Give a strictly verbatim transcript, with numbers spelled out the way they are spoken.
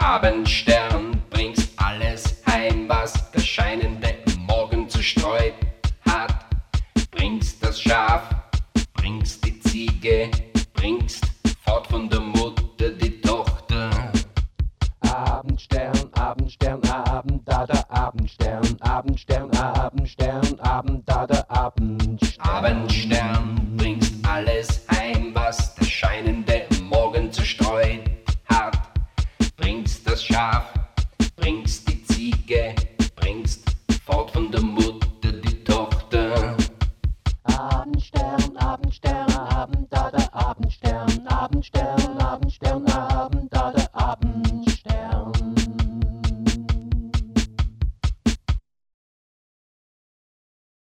Abendstern, bringst alles heim, was der scheinende Morgen zerstreut hat. Bringst das Schaf, bringst die Ziege, bringst fort von der Mutter die Tochter. Abendstern, Abendstern, Abend, da der Abendstern, Abendstern, Abendstern, Abend, da der Abendstern. Abendstern, bringst alles heim, was der scheinende Morgen zerstreut hat. Bringst das Schaf, bringst die Ziege, bringst fort von der Mutter die Tochter. Abendstern, Abendstern.